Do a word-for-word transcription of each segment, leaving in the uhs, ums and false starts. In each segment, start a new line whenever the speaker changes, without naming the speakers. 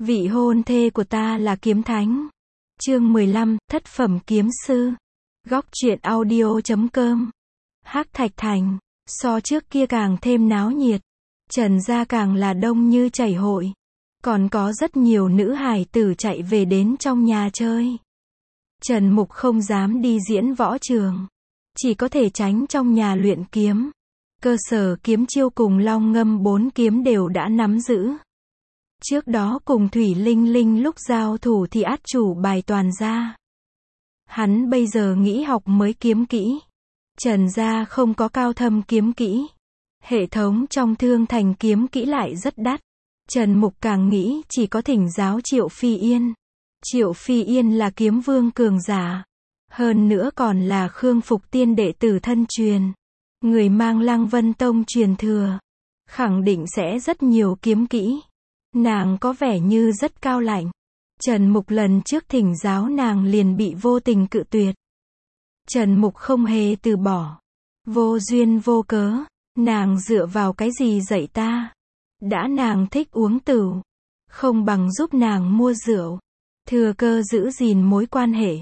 Vị hôn thê của ta là kiếm thánh. Chương mười lăm, thất phẩm kiếm sư. Góc truyện audio chấm com. Hắc Thạch Thành, so trước kia càng thêm náo nhiệt. Trần gia càng là đông như chảy hội. Còn có rất nhiều nữ hài tử chạy về đến trong nhà chơi. Trần Mục không dám đi diễn võ trường. Chỉ có thể tránh trong nhà luyện kiếm. Cơ sở kiếm chiêu cùng Long Ngâm bốn kiếm đều đã nắm giữ. Trước đó cùng Thủy Linh Linh lúc giao thủ thì át chủ bài toàn ra. Hắn bây giờ nghĩ học mới kiếm kỹ. Trần gia không có cao thâm kiếm kỹ. Hệ thống trong Thương Thành kiếm kỹ lại rất đắt. Trần Mục càng nghĩ chỉ có thỉnh giáo Triệu Phi Yên. Triệu Phi Yên là kiếm vương cường giả. Hơn nữa còn là Khương Phục Tiên đệ tử thân truyền. Người mang Lăng Vân Tông truyền thừa. Khẳng định sẽ rất nhiều kiếm kỹ. Nàng có vẻ như rất cao lạnh. Trần Mục lần trước thỉnh giáo nàng liền bị vô tình cự tuyệt. Trần Mục không hề từ bỏ. Vô duyên vô cớ. Nàng dựa vào cái gì dạy ta? Đã nàng thích uống tửu. Không bằng giúp nàng mua rượu. Thừa cơ giữ gìn mối quan hệ.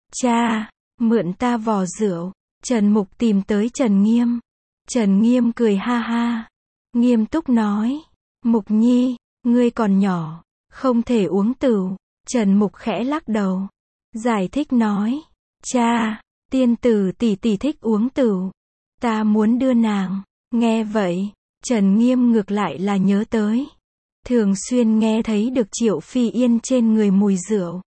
Cha, mượn ta vò rượu. Trần Mục tìm tới Trần Nghiêm. Trần Nghiêm cười ha ha. Nghiêm túc nói. Mục Nhi, ngươi còn nhỏ. Không thể uống tửu. Trần Mục khẽ lắc đầu. Giải thích nói. Cha, tiên tử tỷ tỷ thích uống tửu. Ta muốn đưa nàng. Nghe vậy, Trần Nghiêm ngược lại là nhớ tới. Thường xuyên nghe thấy được Triệu Phi Yên trên người mùi rượu.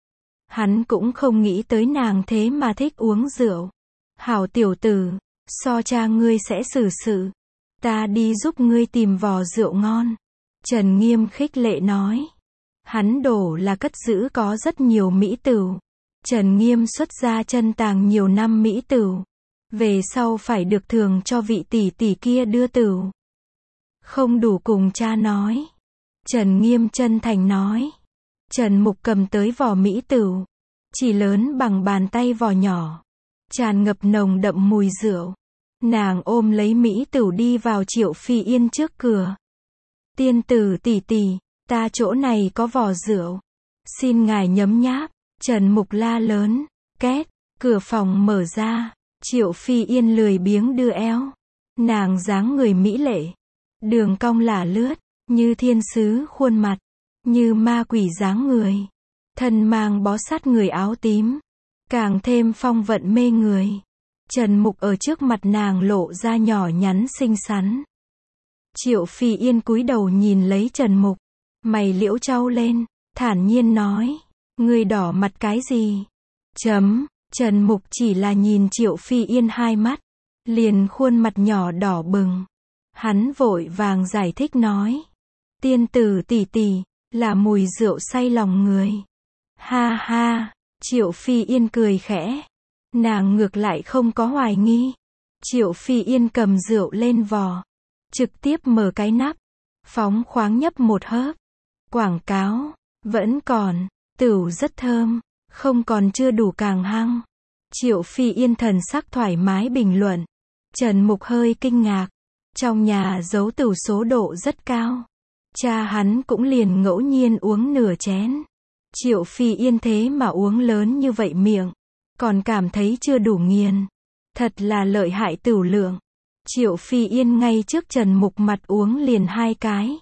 Hắn cũng không nghĩ tới nàng thế mà thích uống rượu. Hảo tiểu tử, so cha ngươi sẽ xử sự. Ta đi giúp ngươi tìm vò rượu ngon. Trần Nghiêm khích lệ nói. Hắn đổ là cất giữ có rất nhiều mỹ tửu. Trần Nghiêm xuất ra chân tàng nhiều năm mỹ tửu. Về sau phải được thường cho vị tỷ tỷ kia đưa tửu. Không đủ cùng cha nói. Trần Nghiêm chân thành nói. Trần Mục cầm tới vò mỹ tửu. Chỉ lớn bằng bàn tay vò nhỏ. Tràn ngập nồng đậm mùi rượu. Nàng ôm lấy mỹ tửu đi vào Triệu Phi Yên trước cửa. Tiên tử tỷ tỷ, ta chỗ này có vò rượu. Xin ngài nhấm nháp. Trần Mục la lớn. Két, cửa phòng mở ra. Triệu Phi Yên lười biếng đưa eo. Nàng dáng người mỹ lệ. Đường cong lả lướt. Như thiên sứ khuôn mặt. Như ma quỷ dáng người. Thân mang bó sát người áo tím. Càng thêm phong vận mê người. Trần Mục ở trước mặt nàng lộ ra nhỏ nhắn xinh xắn. Triệu Phi Yên cúi đầu nhìn lấy Trần Mục. Mày liễu trao lên. Thản nhiên nói. Ngươi đỏ mặt cái gì? Chấm. Trần Mục chỉ là nhìn Triệu Phi Yên hai mắt. Liền khuôn mặt nhỏ đỏ bừng. Hắn vội vàng giải thích nói. Tiên tử tỷ tỷ, là mùi rượu say lòng người. Ha ha. Triệu Phi Yên cười khẽ. Nàng ngược lại không có hoài nghi. Triệu Phi Yên cầm rượu lên vò. Trực tiếp mở cái nắp. Phóng khoáng nhấp một hớp. Quảng cáo. Vẫn còn. Tửu rất thơm. Không còn chưa đủ càng hăng. Triệu Phi Yên thần sắc thoải mái bình luận. Trần Mục hơi kinh ngạc. Trong nhà giấu tửu số độ rất cao. Cha hắn cũng liền ngẫu nhiên uống nửa chén. Triệu Phi Yên thế mà uống lớn như vậy miệng. Còn cảm thấy chưa đủ nghiền. Thật là lợi hại tửu lượng. Triệu Phi Yên ngay trước Trần Mục mặt uống liền hai cái.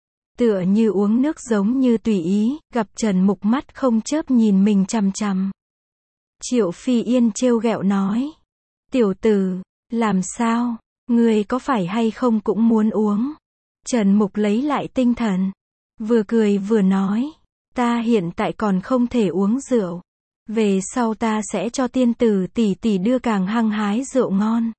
Tựa như uống nước giống như tùy ý. Gặp Trần Mục mắt không chớp nhìn mình chằm chằm. Triệu Phi Yên trêu ghẹo nói. Tiểu tử, làm sao? Ngươi có phải hay không cũng muốn uống? Trần Mục lấy lại tinh thần. Vừa cười vừa nói. Ta hiện tại còn không thể uống rượu. Về sau ta sẽ cho tiên tử tỷ tỷ đưa càng hăng hái rượu ngon.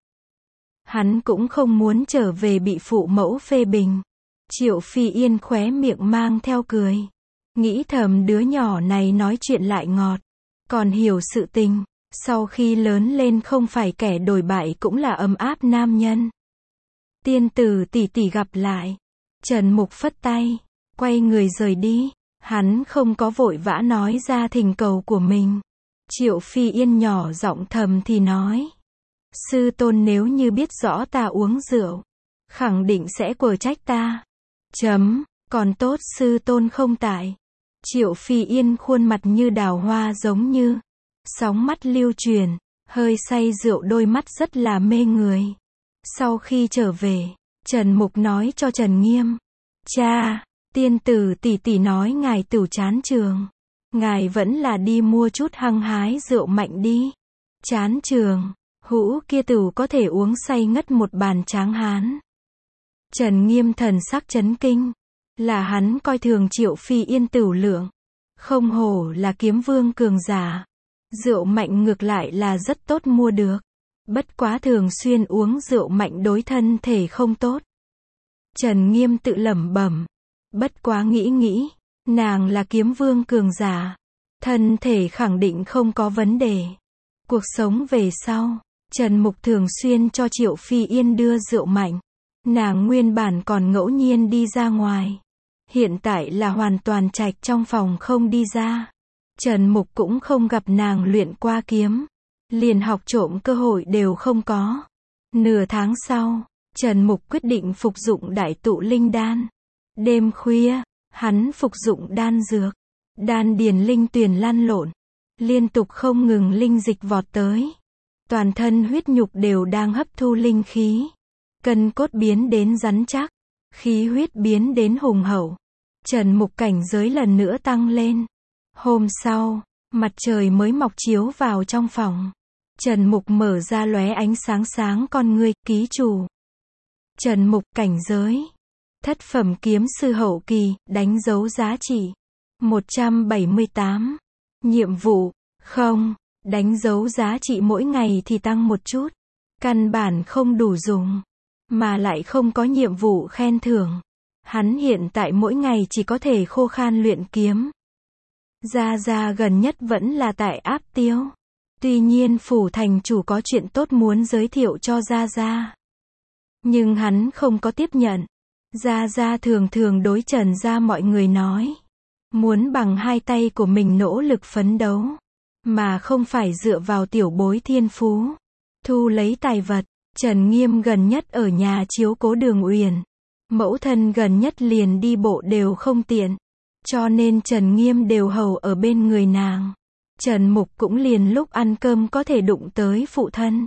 Hắn cũng không muốn trở về bị phụ mẫu phê bình. Triệu Phi Yên khóe miệng mang theo cười. Nghĩ thầm đứa nhỏ này nói chuyện lại ngọt. Còn hiểu sự tình. Sau khi lớn lên không phải kẻ đổi bại cũng là ấm áp nam nhân. Tiên tử tỷ tỷ gặp lại. Trần Mục phất tay. Quay người rời đi. Hắn không có vội vã nói ra thỉnh cầu của mình. Triệu Phi Yên nhỏ giọng thầm thì nói. Sư tôn nếu như biết rõ ta uống rượu. Khẳng định sẽ quở trách ta. Chấm. Còn tốt sư tôn không tại. Triệu Phi Yên khuôn mặt như đào hoa giống như sóng mắt lưu truyền, hơi say rượu đôi mắt rất là mê người. Sau khi trở về, Trần Mục nói cho Trần Nghiêm, cha, tiên tử tỷ tỷ nói ngài tửu chán trường. Ngài vẫn là đi mua chút hăng hái rượu mạnh đi. Chán trường, hũ kia tửu có thể uống say ngất một bàn tráng hán. Trần Nghiêm thần sắc chấn kinh, là hắn coi thường Triệu Phi Yên tửu lượng. Không hổ là kiếm vương cường giả. Rượu mạnh ngược lại là rất tốt mua được. Bất quá thường xuyên uống rượu mạnh đối thân thể không tốt. Trần Nghiêm tự lẩm bẩm. Bất quá nghĩ nghĩ, nàng là kiếm vương cường giả. Thân thể khẳng định không có vấn đề. Cuộc sống về sau, Trần Mục thường xuyên cho Triệu Phi Yên đưa rượu mạnh. Nàng nguyên bản còn ngẫu nhiên đi ra ngoài. Hiện tại là hoàn toàn trạch trong phòng không đi ra. Trần Mục cũng không gặp nàng luyện qua kiếm. Liền học trộm cơ hội đều không có. Nửa tháng sau, Trần Mục quyết định phục dụng đại tụ linh đan. Đêm khuya, hắn phục dụng đan dược. Đan điền linh tuyền lăn lộn. Liên tục không ngừng linh dịch vọt tới. Toàn thân huyết nhục đều đang hấp thu linh khí. Cân cốt biến đến rắn chắc. Khí huyết biến đến hùng hậu. Trần Mục cảnh giới lần nữa tăng lên. Hôm sau, mặt trời mới mọc chiếu vào trong phòng. Trần Mục mở ra lóe ánh sáng sáng con ngươi, ký chủ. Trần Mục cảnh giới. Thất phẩm kiếm sư hậu kỳ, đánh dấu giá trị. một trăm bảy mươi tám. Nhiệm vụ, không. Đánh dấu giá trị mỗi ngày thì tăng một chút. Căn bản không đủ dùng. Mà lại không có nhiệm vụ khen thưởng. Hắn hiện tại mỗi ngày chỉ có thể khô khan luyện kiếm. Gia Gia gần nhất vẫn là tại Áp Tiêu. Tuy nhiên phủ thành chủ có chuyện tốt muốn giới thiệu cho Gia Gia. Nhưng hắn không có tiếp nhận. Gia Gia thường thường đối Trần gia mọi người nói. Muốn bằng hai tay của mình nỗ lực phấn đấu. Mà không phải dựa vào tiểu bối thiên phú. Thu lấy tài vật. Trần Nghiêm gần nhất ở nhà chiếu cố Đường Uyển. Mẫu thân gần nhất liền đi bộ đều không tiện. Cho nên Trần Nghiêm đều hầu ở bên người nàng. Trần Mục cũng liền lúc ăn cơm có thể đụng tới phụ thân.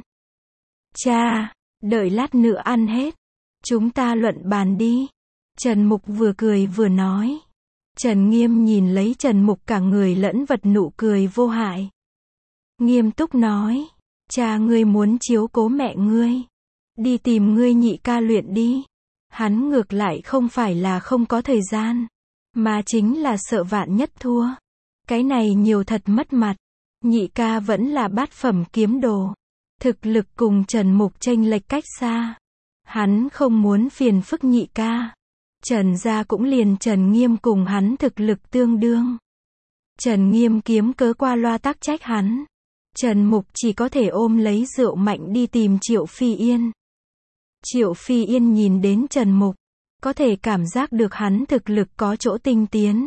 Cha, đợi lát nữa ăn hết. Chúng ta luận bàn đi. Trần Mục vừa cười vừa nói. Trần Nghiêm nhìn lấy Trần Mục cả người lẫn vật nụ cười vô hại. Nghiêm túc nói. Cha ngươi muốn chiếu cố mẹ ngươi. Đi tìm ngươi nhị ca luyện đi. Hắn ngược lại không phải là không có thời gian. Mà chính là sợ vạn nhất thua. Cái này nhiều thật mất mặt. Nhị ca vẫn là bát phẩm kiếm đồ. Thực lực cùng Trần Mục chênh lệch cách xa. Hắn không muốn phiền phức nhị ca. Trần gia cũng liền Trần Nghiêm cùng hắn thực lực tương đương. Trần Nghiêm kiếm cớ qua loa tắc trách hắn. Trần Mục chỉ có thể ôm lấy rượu mạnh đi tìm Triệu Phi Yên. Triệu Phi Yên nhìn đến Trần Mục. Có thể cảm giác được hắn thực lực có chỗ tinh tiến.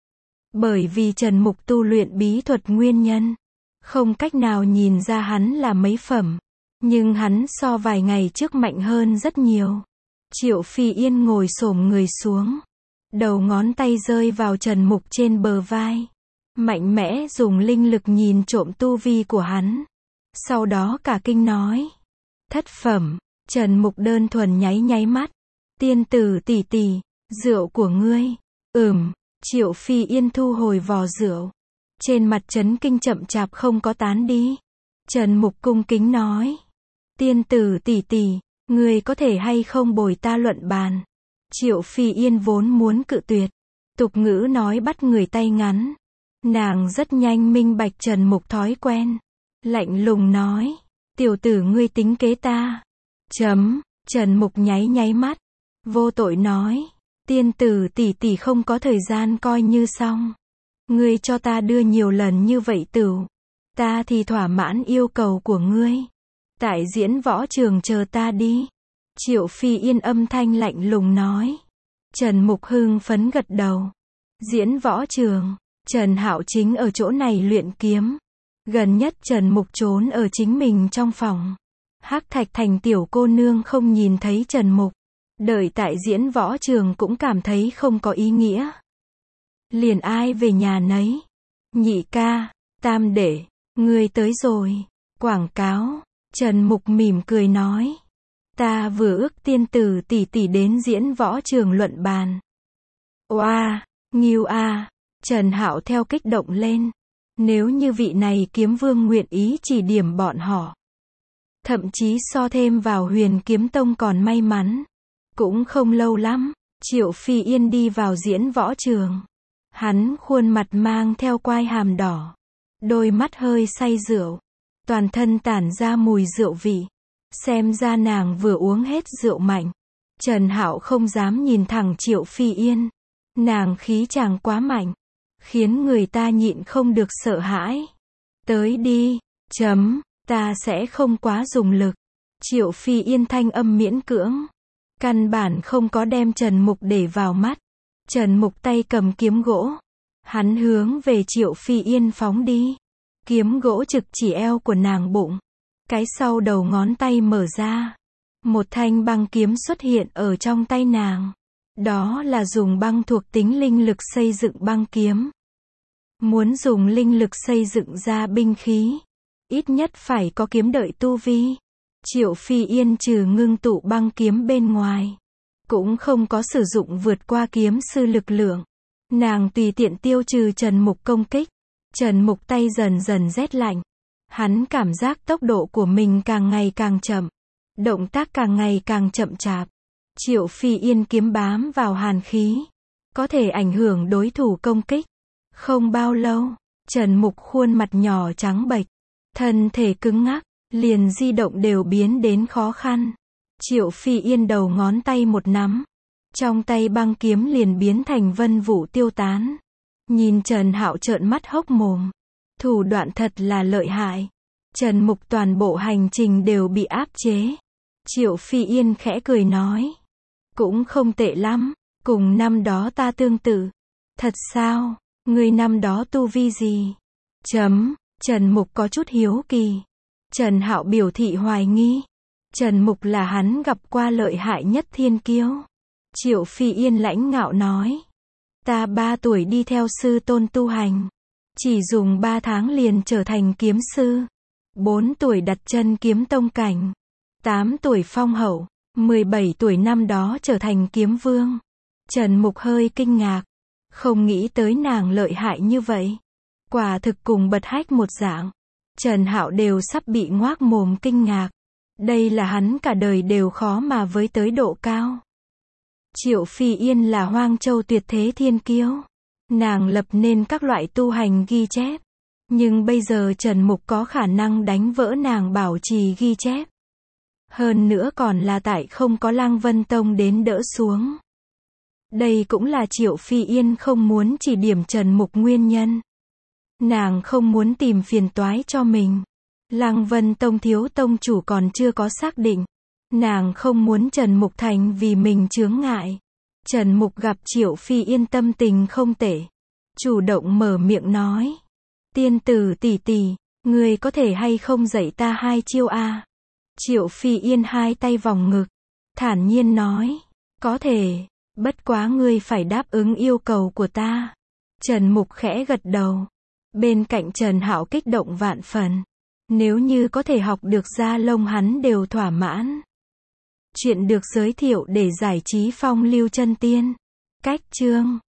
Bởi vì Trần Mục tu luyện bí thuật nguyên nhân. Không cách nào nhìn ra hắn là mấy phẩm. Nhưng hắn so vài ngày trước mạnh hơn rất nhiều. Triệu Phi Yên ngồi xổm người xuống. Đầu ngón tay rơi vào Trần Mục trên bờ vai. Mạnh mẽ dùng linh lực nhìn trộm tu vi của hắn. Sau đó cả kinh nói. Thất phẩm. Trần Mục đơn thuần nháy nháy mắt. Tiên tử tỷ tỷ, rượu của ngươi. Ừm. Triệu Phi Yên thu hồi vò rượu. Trên mặt chấn kinh chậm chạp không có tán đi. Trần Mục cung kính nói. Tiên tử tỷ tỷ, ngươi có thể hay không bồi ta luận bàn. Triệu Phi Yên vốn muốn cự tuyệt. Tục ngữ nói bắt người tay ngắn. Nàng rất nhanh minh bạch Trần Mục thói quen. Lạnh lùng nói. Tiểu tử ngươi tính kế ta. Chấm. Trần Mục nháy nháy mắt. Vô tội nói. Tiên tử tỷ tỷ không có thời gian coi như xong. Ngươi cho ta đưa nhiều lần như vậy tửu. Ta thì thỏa mãn yêu cầu của ngươi. Tại diễn võ trường chờ ta đi. Triệu Phi Yên âm thanh lạnh lùng nói. Trần Mục hưng phấn gật đầu. Diễn võ trường. Trần Hạo chính ở chỗ này luyện kiếm. Gần nhất Trần Mục trốn ở chính mình trong phòng. Hắc Thạch Thành tiểu cô nương không nhìn thấy Trần Mục. Đợi tại diễn võ trường cũng cảm thấy không có ý nghĩa. liền ai về nhà nấy. Nhị ca, tam đệ, ngươi tới rồi. Quảng cáo. Trần Mục mỉm cười nói. Ta vừa ước tiên tử tỷ tỷ đến diễn võ trường luận bàn. Oa, nghiêu a. Trần Hạo theo kích động lên. Nếu như vị này kiếm vương nguyện ý chỉ điểm bọn họ, thậm chí so thêm vào Huyền Kiếm Tông còn may mắn. Cũng không lâu lắm, Triệu Phi Yên đi vào diễn võ trường. Hắn khuôn mặt mang theo quai hàm đỏ, đôi mắt hơi say rượu, toàn thân tản ra mùi rượu vị. Xem ra nàng vừa uống hết rượu mạnh. Trần Hạo không dám nhìn thẳng Triệu Phi Yên. Nàng khí chàng quá mạnh, khiến người ta nhịn không được sợ hãi. Tới đi, chấm, ta sẽ không quá dùng lực. Triệu Phi Yên thanh âm miễn cưỡng, căn bản không có đem Trần Mục để vào mắt. Trần Mục tay cầm kiếm gỗ, hắn hướng về Triệu Phi Yên phóng đi. Kiếm gỗ trực chỉ eo của nàng bụng, cái sau đầu ngón tay mở ra, một thanh băng kiếm xuất hiện ở trong tay nàng. Đó là dùng băng thuộc tính linh lực xây dựng băng kiếm. Muốn dùng linh lực xây dựng ra binh khí, ít nhất phải có kiếm đợi tu vi. Triệu Phi Yên trừ ngưng tụ băng kiếm bên ngoài, cũng không có sử dụng vượt qua kiếm sư lực lượng. Nàng tùy tiện tiêu trừ Trần Mục công kích. Trần Mục tay dần dần rét lạnh. Hắn cảm giác tốc độ của mình càng ngày càng chậm, động tác càng ngày càng chậm chạp. Triệu Phi Yên kiếm bám vào hàn khí, có thể ảnh hưởng đối thủ công kích. Không bao lâu, Trần Mục khuôn mặt nhỏ trắng bệch, thân thể cứng ngắc, liền di động đều biến đến khó khăn. Triệu Phi Yên đầu ngón tay một nắm, trong tay băng kiếm liền biến thành vân vũ tiêu tán. Nhìn Trần Hạo trợn mắt hốc mồm. Thủ đoạn thật là lợi hại. Trần Mục toàn bộ hành trình đều bị áp chế. Triệu Phi Yên khẽ cười nói. Cũng không tệ lắm, cùng năm đó ta tương tự. Thật sao, ngươi năm đó tu vi gì? Chấm, Trần Mục có chút hiếu kỳ. Trần Hạo biểu thị hoài nghi. Trần Mục là hắn gặp qua lợi hại nhất thiên kiêu. Triệu Phi Yên lãnh ngạo nói. Ta ba tuổi đi theo sư tôn tu hành, chỉ dùng ba tháng liền trở thành kiếm sư. Bốn tuổi đặt chân kiếm tông cảnh. Tám tuổi phong hậu. Mười bảy tuổi năm đó trở thành kiếm vương. Trần Mục hơi kinh ngạc. Không nghĩ tới nàng lợi hại như vậy. Quả thực cùng bật hách một dạng. Trần Hạo đều sắp bị ngoác mồm kinh ngạc. Đây là hắn cả đời đều khó mà với tới độ cao. Triệu Phi Yên là Hoang Châu tuyệt thế thiên kiêu. Nàng lập nên các loại tu hành ghi chép. Nhưng bây giờ Trần Mục có khả năng đánh vỡ nàng bảo trì ghi chép. Hơn nữa còn là tại không có Lăng Vân Tông đến đỡ xuống. Đây cũng là Triệu Phi Yên không muốn chỉ điểm Trần Mục nguyên nhân. Nàng không muốn tìm phiền toái cho mình. Lăng Vân Tông thiếu tông chủ còn chưa có xác định. Nàng không muốn Trần Mục thành vì mình chướng ngại. Trần Mục gặp Triệu Phi Yên tâm tình không tệ, chủ động mở miệng nói. Tiên tử tỷ tỷ, ngươi có thể hay không dạy ta hai chiêu a? Triệu Phi Yên hai tay vòng ngực, thản nhiên nói. Có thể, bất quá ngươi phải đáp ứng yêu cầu của ta. Trần Mục khẽ gật đầu. Bên cạnh Trần Hạo kích động vạn phần. Nếu như có thể học được ra lông hắn đều thỏa mãn. Chuyện được giới thiệu để giải trí phong lưu chân tiên. Cách chương